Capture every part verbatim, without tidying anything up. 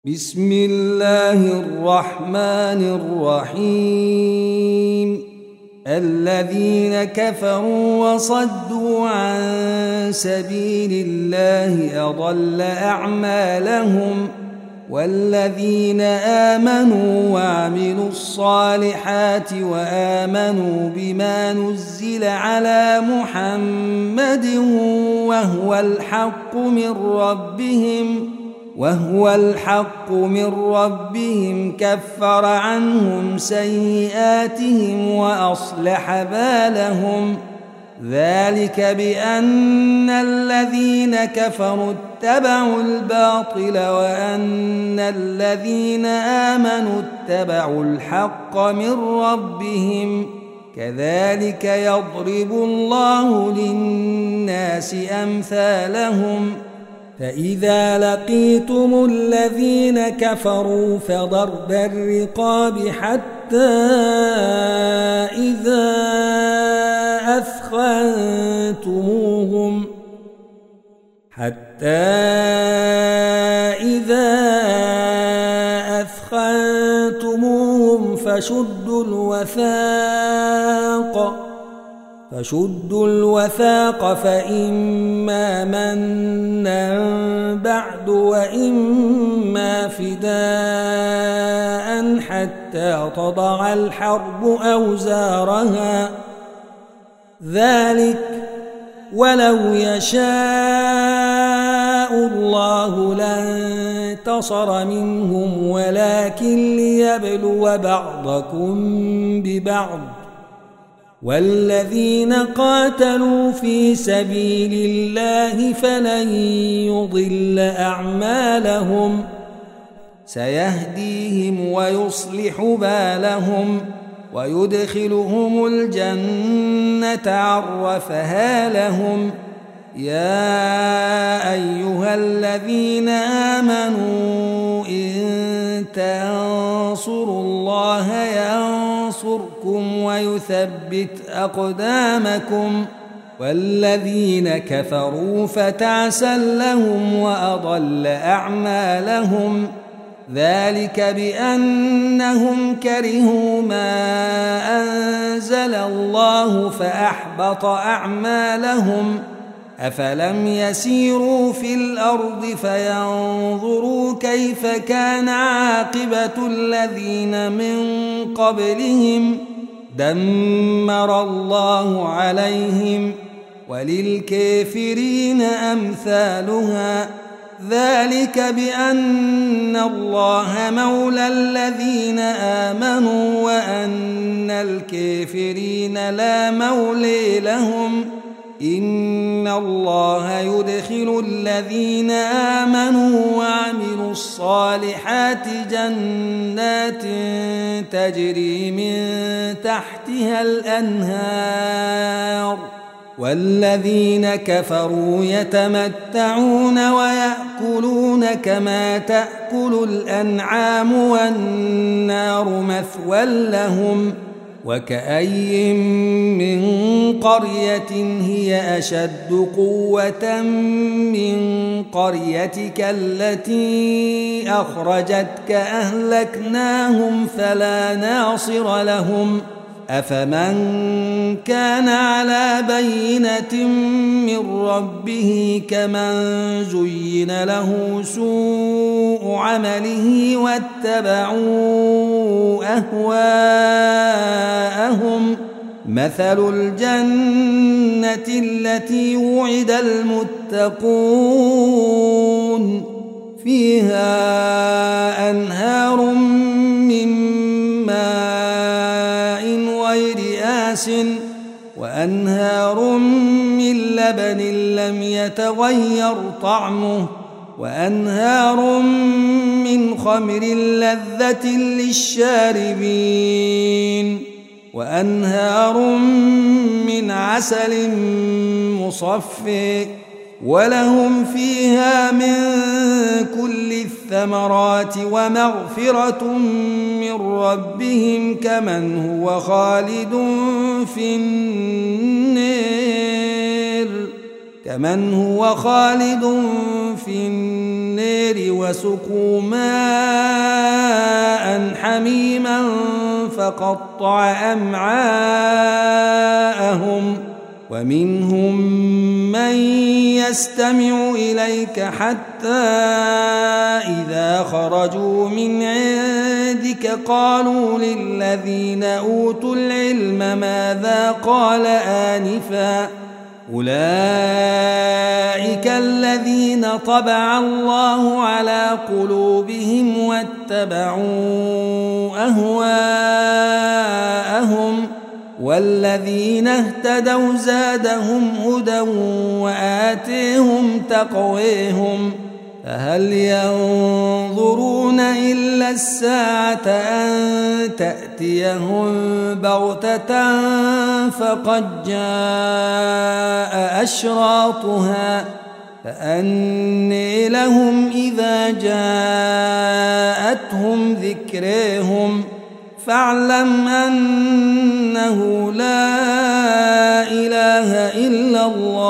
بسم الله الرحمن الرحيم. الذين كفروا وصدوا عن سبيل الله أضل أعمالهم، والذين آمنوا وعملوا الصالحات وآمنوا بما نزل على محمد وهو الحق من ربهم وهو الحق من ربهم كفر عنهم سيئاتهم وأصلح بالهم. ذلك بأن الذين كفروا اتبعوا الباطل وأن الذين آمنوا اتبعوا الحق من ربهم. كذلك يضرب الله للناس أمثالهم. فإذا لقيتم الذين كفروا فضرب الرقاب حتى إذا أثخنتموهم حتى إذا أثخنتموهم فشدوا الوثاق فشدوا الوثاق فإما منا بعد وإما فداء حتى تضع الحرب أوزارها. ذلك ولو يشاء الله لانتصر منهم ولكن ليبلو بعضكم ببعض. والذين قاتلوا في سبيل الله فلن يضل أعمالهم سيهديهم ويصلح بالهم ويدخلهم الجنة عرفها لهم. يا أيها الذين آمنوا إن تنصروا الله ينصركم ويثبت أقدامكم. والذين كفروا فتعسا لهم وأضل أعمالهم. ذلك بأنهم كرهوا ما أنزل الله فأحبط أعمالهم. أفلم يسيروا في الأرض فينظروا كيف كان عاقبة الذين من قبلهم دمر الله عليهم وللكافرين أمثالها. ذلك بأن الله مولى الذين آمنوا وأن الكافرين لا مولي لهم. إن الله يدخل الذين آمنوا وعملوا الصالحات جنات تجري من تحتها الأنهار. والذين كفروا يتمتعون ويأكلون كما تأكل الأنعام والنار مثوى لهم. وكأي من قرية هي أشد قوة من قريتك التي أخرجتك أهلكناهم فلا ناصر لهم. أفمن كان على بينة من ربه كمن زين له سوء عمله واتبعوا أهواءهم. مثل الجنة التي وعد المتقون فيها أنهار من ماء غير آسٍ وأنهار من لبن لم يتغير طعمه وأنهار من خمر لذة للشاربين وأنهار من عسل مصفى ولهم فيها من كل الثمرات ومغفرة من ربهم كمن هو خالد في النار. كمن هو خالد في النار وسقوا ماء حميما فقطع أمعاءهم ومنهم من يستمع إليك حتى إذا خرجوا من عندك قالوا للذين أوتوا العلم ماذا قال آنفا أولئك الذين طبع الله على قلوبهم واتبعوا أهواءهم والذين اهتدوا زادهم هدى وآتيهم تقويهم فهل ينظرون إلا الساعة أن تأتيهم بغتة فقد جاء أشراطها فأني لهم إذا جاءتهم ذكرهم فاعلم أنه لا إله إلا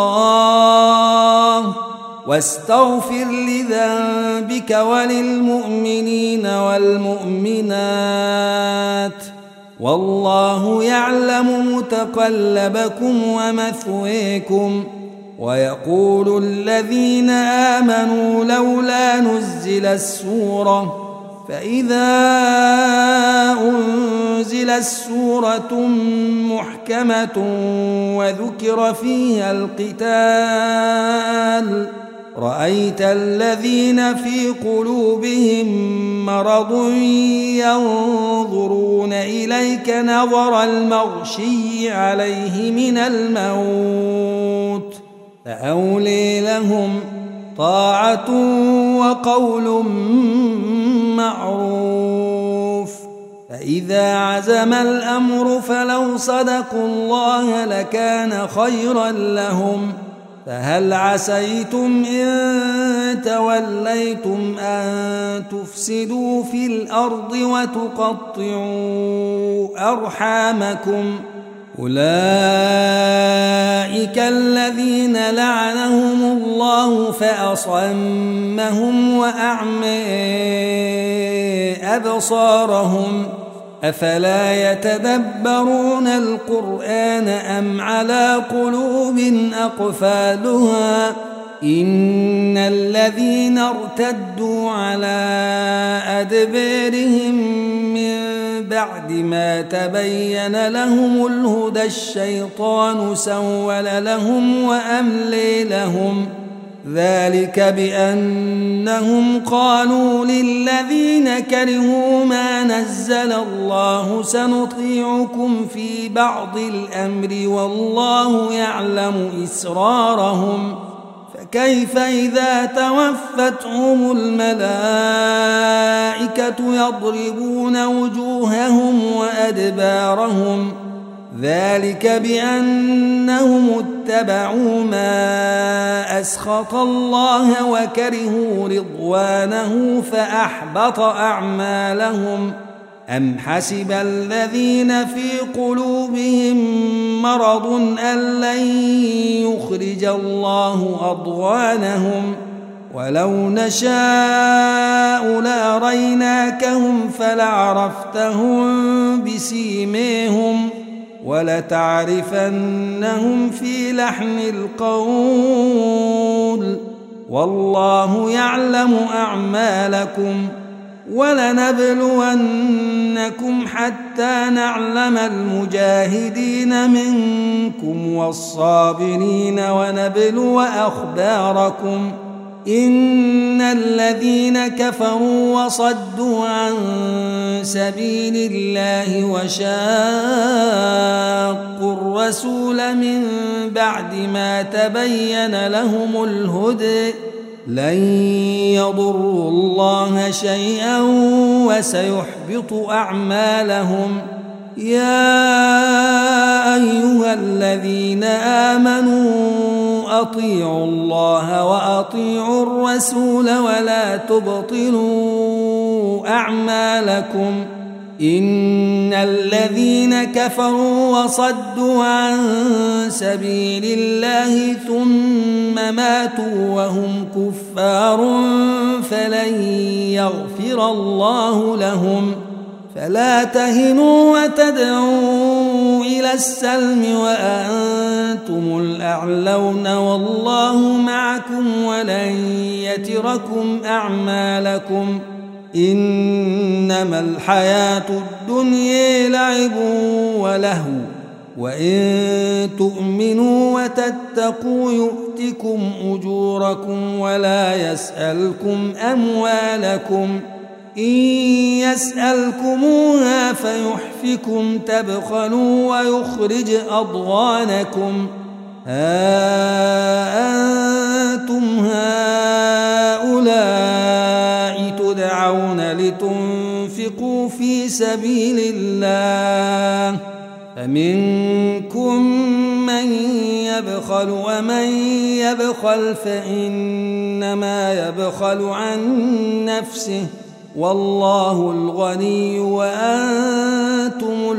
الله واستغفر لذنبك وللمؤمنين والمؤمنات والله يعلم متقلبكم ومثويكم ويقول الذين آمنوا لولا نزل السورة فإذا أنزلت سورة محكمة وذكر فيها القتال رأيت الذين في قلوبهم مرض ينظرون إليك نظر المغشي عليه من الموت فأولي لهم طاعة وقول معروف فإذا عزم الأمر فلو صدقوا الله لكان خيرا لهم فهل عسيتم إن توليتم أن تفسدوا في الأرض وتقطعوا أرحامكم أولئك الذين لعنهم الله فأصمهم وأعمى أبصارهم أفلا يتدبرون القرآن أم على قلوب أقفالها إن الذين ارتدوا على أدبارهم من بعد ما تبين لهم الهدى الشيطان سول لهم وأملي لهم ذلك بأنهم قالوا للذين كرهوا ما نزل الله سنطيعكم في بعض الأمر والله يعلم إسرارهم فكيف إذا توفتهم الملائكة يضربون وجوههم وأدبارهم ذلك بأنهم اتبعوا ما أسخط الله وكرهوا رضوانه فأحبط أعمالهم أم حسب الذين في قلوبهم مرض أن لن يخرج الله أضغانهم ولو نشاء لأريناكهم فلعرفتهم بسيميهم ولتعرفنهم في لحن القول والله يعلم أعمالكم ولنبلونكم حتى نعلم المجاهدين منكم والصابرين ونبلو أخباركم إن الذين كفروا وصدوا عن سبيل الله وشاقوا الرسول من بعد ما تبين لهم الهدى لن يضروا الله شيئا وسيحبط أعمالهم يا أيها الذين آمنوا أطيعوا الله وأطيعوا الرسول ولا تبطلوا أعمالكم إن الذين كفروا وصدوا عن سبيل الله ثم ماتوا وهم كفار فلن يغفر الله لهم فلا تهنوا وتدعوا إلى السلم وأنتم الأعلون والله معكم ولن يتركم أعمالكم إنما الحياة الدنيا لعب ولهو وإن تؤمنوا وتتقوا يؤتكم أجوركم ولا يسألكم أموالكم إن يسألكموها فيحفكم تبخلوا ويخرج أضغانكم ها أنتم هؤلاء تدعون لتنفقوا في سبيل الله فمنكم من يبخل ومن يبخل فإنما يبخل عن نفسه والله الغني وأنتم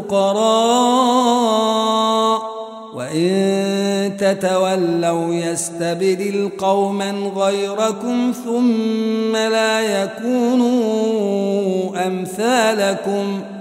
الفقراء وإن تتولوا يستبدل قوما غيركم ثم لا يكونوا أمثالكم